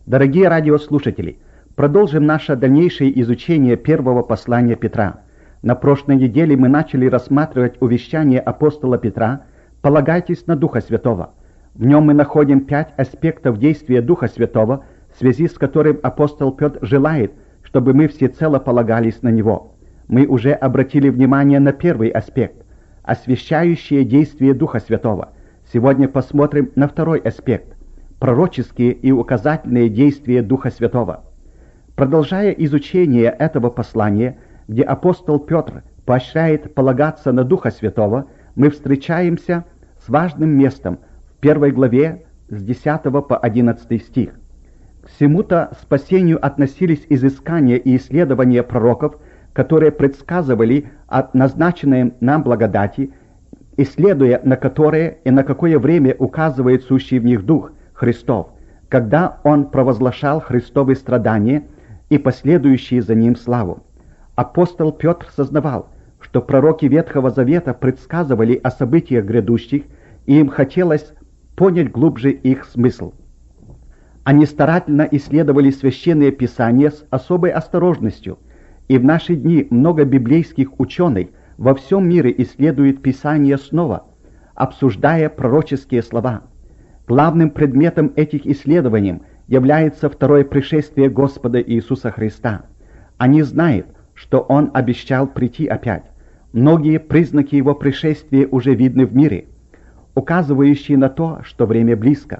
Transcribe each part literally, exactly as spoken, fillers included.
Дорогие радиослушатели, продолжим наше дальнейшее изучение первого послания Петра. На прошлой неделе мы начали рассматривать увещание апостола Петра «Полагайтесь на Духа Святого». В нем мы находим пять аспектов действия Духа Святого, в связи с которым апостол Петр желает, чтобы мы всецело полагались на Него. Мы уже обратили внимание на первый аспект – освящающее действие Духа Святого. Сегодня посмотрим на второй аспект – пророческие и указательные действия Духа Святого. Продолжая изучение этого послания, где апостол Петр поощряет полагаться на Духа Святого, мы встречаемся с важным местом в первой главе с десятого по одиннадцатый стих. К всему-то спасению относились изыскания и исследования пророков, которые предсказывали о назначенной нам благодати, исследуя на которые и на какое время указывает сущий в них Дух Христов, когда Он провозглашал Христовы страдания и последующие за Ним славу. Апостол Петр сознавал, что пророки Ветхого Завета предсказывали о событиях грядущих, и им хотелось понять глубже их смысл. Они старательно исследовали священные писания с особой осторожностью, и в наши дни много библейских ученых во всем мире исследуют Писание снова, обсуждая пророческие слова. Главным предметом этих исследований является второе пришествие Господа Иисуса Христа. Они знают, что Он обещал прийти опять. Многие признаки Его пришествия уже видны в мире, указывающие на то, что время близко.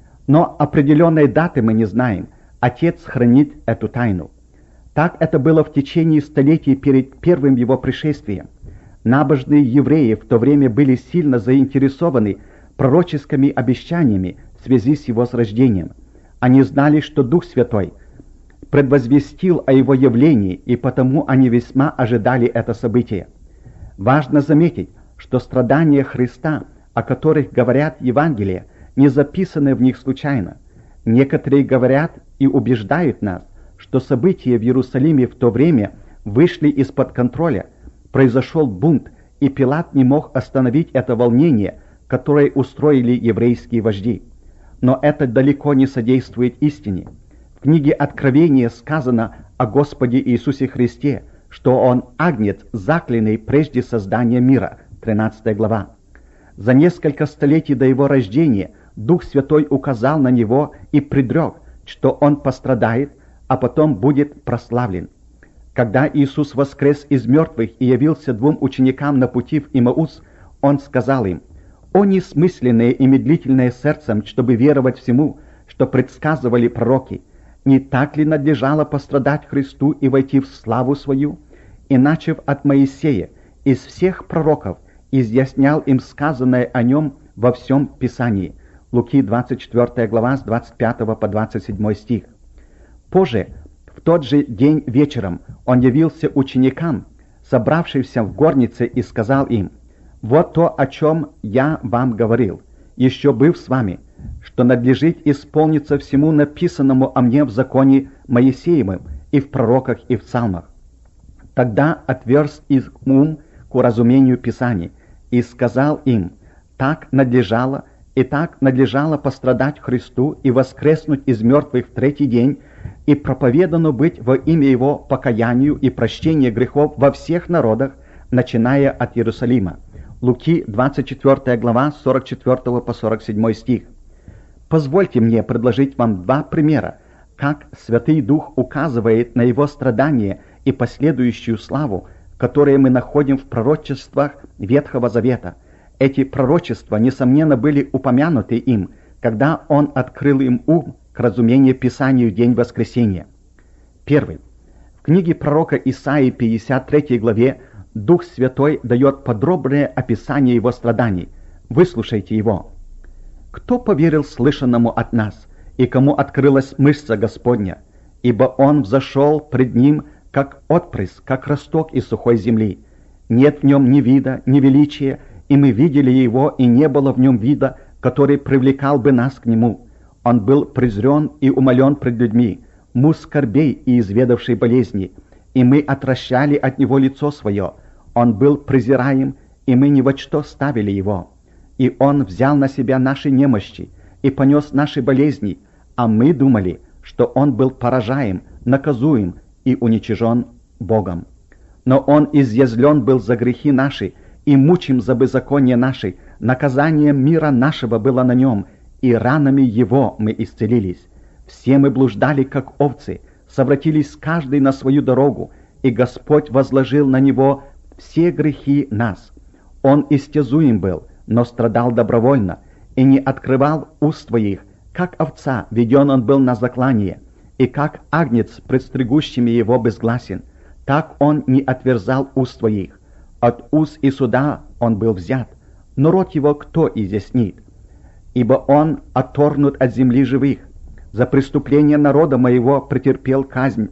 Но определенной даты мы не знаем. Отец хранит эту тайну. Так это было в течение столетий перед первым Его пришествием. Набожные евреи в то время были сильно заинтересованы пророческими обещаниями в связи с Его рождением. Они знали, что Дух Святой предвозвестил о Его явлении, и потому они весьма ожидали это событие. Важно заметить, что страдания Христа, о которых говорят Евангелия, не записаны в них случайно. Некоторые говорят и убеждают нас, что события в Иерусалиме в то время вышли из-под контроля, произошел бунт, и Пилат не мог остановить это волнение, которое устроили еврейские вожди. Но это далеко не содействует истине. В книге Откровения сказано о Господе Иисусе Христе, что Он агнец, заклянный прежде создания мира, тринадцатая глава. За несколько столетий до Его рождения Дух Святой указал на Него и предрек, что Он пострадает, а потом будет прославлен. Когда Иисус воскрес из мертвых и явился двум ученикам на пути в Имаус, Он сказал им: «О несмысленное и медлительное сердцем, чтобы веровать всему, что предсказывали пророки! Не так ли надлежало пострадать Христу и войти в славу свою? И, начав от Моисея, из всех пророков, изъяснял им сказанное о Нем во всем Писании». Луки двадцать четвёртая глава с двадцать пятого по двадцать седьмой стих. Позже, в тот же день вечером, Он явился ученикам, собравшимся в горнице, и сказал им: «Вот то, о чем я вам говорил, еще быв с вами, что надлежит исполниться всему написанному о мне в законе Моисеевым и в пророках и в псалмах». Тогда отверз их ум к уразумению Писаний и сказал им: «Так надлежало, и так надлежало пострадать Христу и воскреснуть из мертвых в третий день, и проповедано быть во имя Его покаянию и прощению грехов во всех народах, начиная от Иерусалима». Луки двадцать четвёртая глава с сорок четвёртого по сорок седьмой стих. Позвольте мне предложить вам два примера, как Святый Дух указывает на Его страдания и последующую славу, которые мы находим в пророчествах Ветхого Завета. Эти пророчества, несомненно, были упомянуты им, когда Он открыл им ум к разумению Писанию в день воскресения. Первый. В книге пророка Исаии, пятьдесят третьей главе, Дух Святой дает подробное описание Его страданий. Выслушайте его. «Кто поверил слышанному от нас, и кому открылась мышца Господня? Ибо Он взошел пред Ним, как отпрыск, как росток из сухой земли. Нет в Нем ни вида, ни величия, и мы видели Его, и не было в Нем вида, который привлекал бы нас к Нему. Он был презрен и умолен пред людьми, муж скорбей и изведавший болезни, и мы отвращали от Него лицо свое. Он был презираем, и мы ни во что ставили Его. И Он взял на себя наши немощи и понес наши болезни, а мы думали, что он был поражаем, наказуем и уничижен Богом. Но он изъязвлен был за грехи наши, и мучим за беззаконие наши. Наказание мира нашего было на нем, и ранами его мы исцелились. Все мы блуждали, как овцы, совратились каждый на свою дорогу, и Господь возложил на него все грехи нас. Он истязуем был, но страдал добровольно, и не открывал уст своих, как овца веден он был на заклание, и как агнец пред стригущими его безгласен, так он не отверзал уст своих. От уз и суда он был взят, но рот его кто изъяснит? Ибо он отторгнут от земли живых, за преступление народа моего претерпел казнь.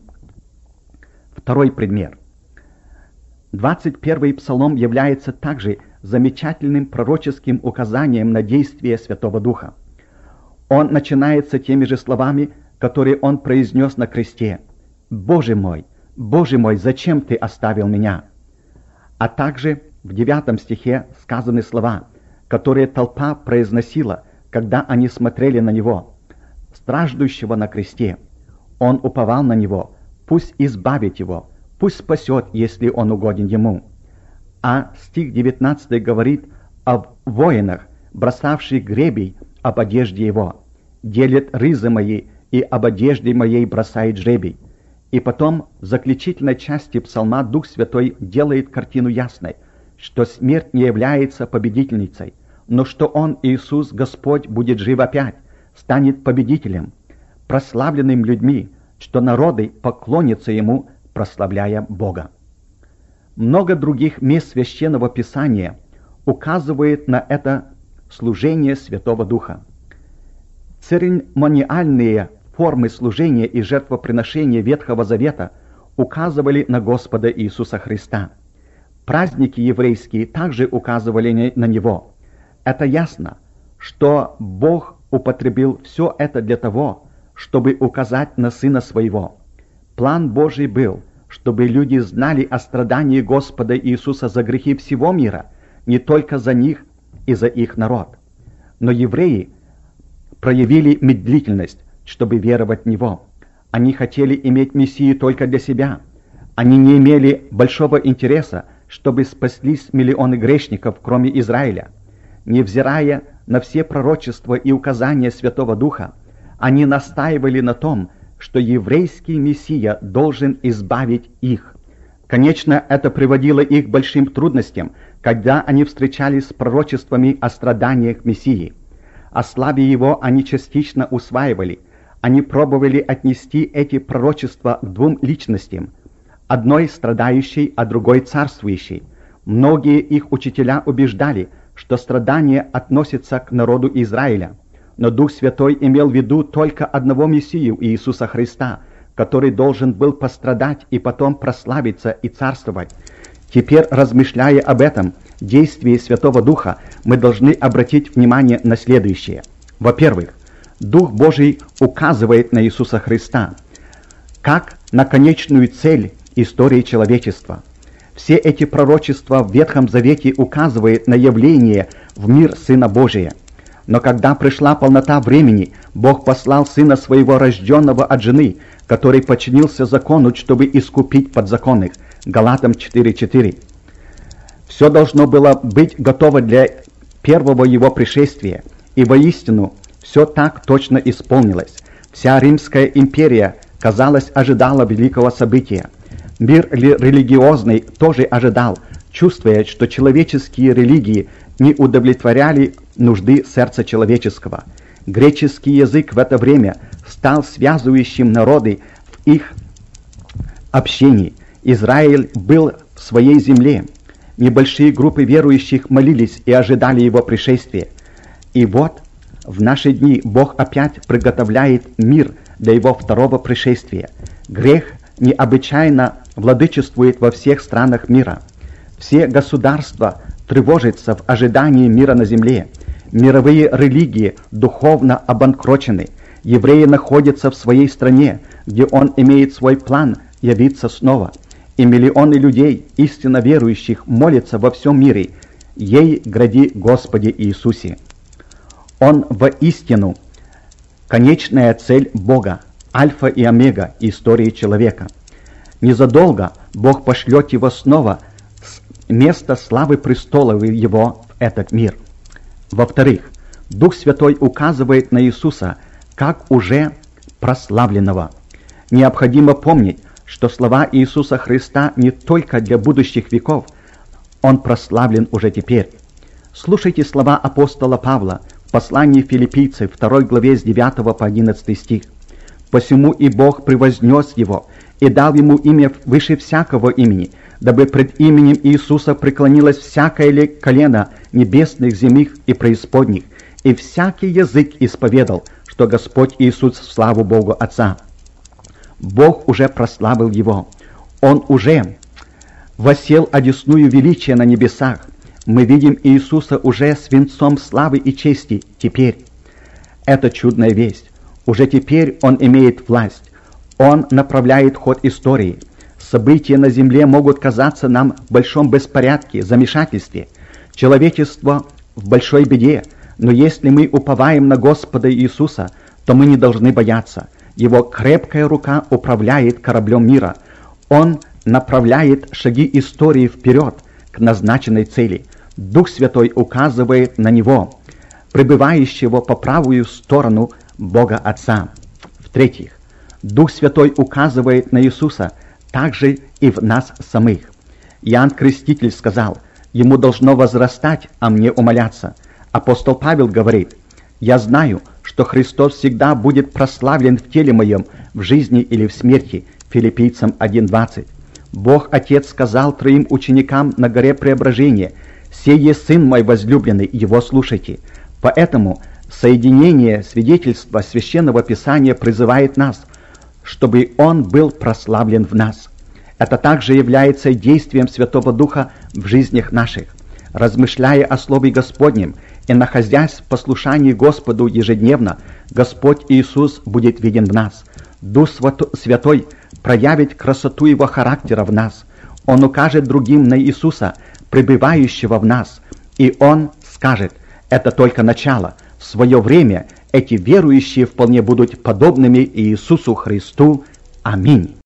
Второй пример. двадцать первый псалом является также замечательным пророческим указанием на действие Святого Духа. Он начинается теми же словами, которые он произнес на кресте: «Боже мой, Боже мой, зачем ты оставил меня?» А также в девятом стихе сказаны слова, которые толпа произносила, когда они смотрели на него, страждущего на кресте. Он уповал на него, пусть избавит его, пусть спасет, если он угоден ему. А стих девятнадцатый говорит о воинах, бросавших гребень об одежде его. «Делит ризы мои, и об одежде моей бросает жребий». И потом в заключительной части псалма Дух Святой делает картину ясной, что смерть не является победительницей, но что Он, Иисус, Господь, будет жив опять, станет победителем, прославленным людьми, что народы поклонятся Ему, прославляя Бога. Много других мест Священного Писания указывает на это служение Святого Духа. Церемониальные формы служения и жертвоприношения Ветхого Завета указывали на Господа Иисуса Христа. Праздники еврейские также указывали на Него. Это ясно, что Бог употребил все это для того, чтобы указать на Сына Своего. План Божий был, чтобы люди знали о страдании Господа Иисуса за грехи всего мира, не только за них и за их народ. Но евреи проявили медлительность, чтобы веровать в Него. Они хотели иметь Мессию только для себя. Они не имели большого интереса, чтобы спаслись миллионы грешников, кроме Израиля. Невзирая на все пророчества и указания Святого Духа, они настаивали на том, что еврейский Мессия должен избавить их. Конечно, это приводило их к большим трудностям, когда они встречались с пророчествами о страданиях Мессии. О славе Его они частично усваивали. Они пробовали отнести эти пророчества к двум личностям, одной страдающей, а другой царствующей. Многие их учителя убеждали, что страдания относятся к народу Израиля, но Дух Святой имел в виду только одного Мессию, Иисуса Христа, который должен был пострадать и потом прославиться и царствовать. Теперь, размышляя об этом действии Святого Духа, мы должны обратить внимание на следующее. Во-первых, Дух Божий указывает на Иисуса Христа как на конечную цель истории человечества. Все эти пророчества в Ветхом Завете указывают на явление в мир Сына Божия. Но когда пришла полнота времени, Бог послал Сына Своего, рожденного от жены, который подчинился закону, чтобы искупить подзаконных. Галатам четыре четыре. Все должно было быть готово для первого Его пришествия, и воистину все так точно исполнилось. Вся Римская империя, казалось, ожидала великого события. Мир религиозный тоже ожидал, чувствуя, что человеческие религии не удовлетворяли нужды сердца человеческого. Греческий язык в это время стал связывающим народы в их общении. Израиль был в своей земле. Небольшие группы верующих молились и ожидали Его пришествия. И вот в наши дни Бог опять приготовляет мир для Его второго пришествия. Грех необычайно владычествует во всех странах мира. Все государства тревожатся в ожидании мира на земле. Мировые религии духовно обанкрочены. Евреи находятся в своей стране, где Он имеет свой план явиться снова. И миллионы людей, истинно верующих, молятся во всем мире: «Ей гради, Господи Иисусе». Он воистину конечная цель Бога, альфа и омега истории человека. Незадолго Бог пошлет его снова с места славы престола его в этот мир. Во-вторых, Дух Святой указывает на Иисуса как уже прославленного. Необходимо помнить, что слова Иисуса Христа не только для будущих веков, Он прославлен уже теперь. Слушайте слова апостола Павла в послании Филиппийцам, второй главе с девятого по одиннадцатый стих. «Посему и Бог превознес Его, и дал Ему имя выше всякого имени, дабы пред именем Иисуса преклонилось всякое колено небесных, земных и преисподних, и всякий язык исповедал, что Господь Иисус в славу Богу Отца». Бог уже прославил Его. Он уже воссел одесную величия на небесах. Мы видим Иисуса уже с венцом славы и чести теперь. Это чудная весть. Уже теперь Он имеет власть. Он направляет ход истории. События на земле могут казаться нам в большом беспорядке, замешательстве. Человечество в большой беде. Но если мы уповаем на Господа Иисуса, то мы не должны бояться. Его крепкая рука управляет кораблем мира. Он направляет шаги истории вперед к назначенной цели. Дух Святой указывает на Него, пребывающего по правую сторону Бога Отца. В-третьих, Дух Святой указывает на Иисуса также и в нас самых. Иоанн Креститель сказал: «Ему должно возрастать, а мне умаляться». Апостол Павел говорит: «Я знаю, что Христос всегда будет прославлен в теле моем, в жизни или в смерти». Филиппийцам один двадцать. Бог Отец сказал троим ученикам на горе Преображения: «Сей есть Сын мой возлюбленный, Его слушайте». Поэтому соединение свидетельства Священного Писания призывает нас, чтобы Он был прославлен в нас. Это также является действием Святого Духа в жизнях наших. Размышляя о Слове Господнем и находясь в послушании Господу ежедневно, Господь Иисус будет виден в нас. Дух Святой проявит красоту Его характера в нас. Он укажет другим на Иисуса, пребывающего в нас, и Он скажет: «Это только начало. В свое время эти верующие вполне будут подобными Иисусу Христу». Аминь.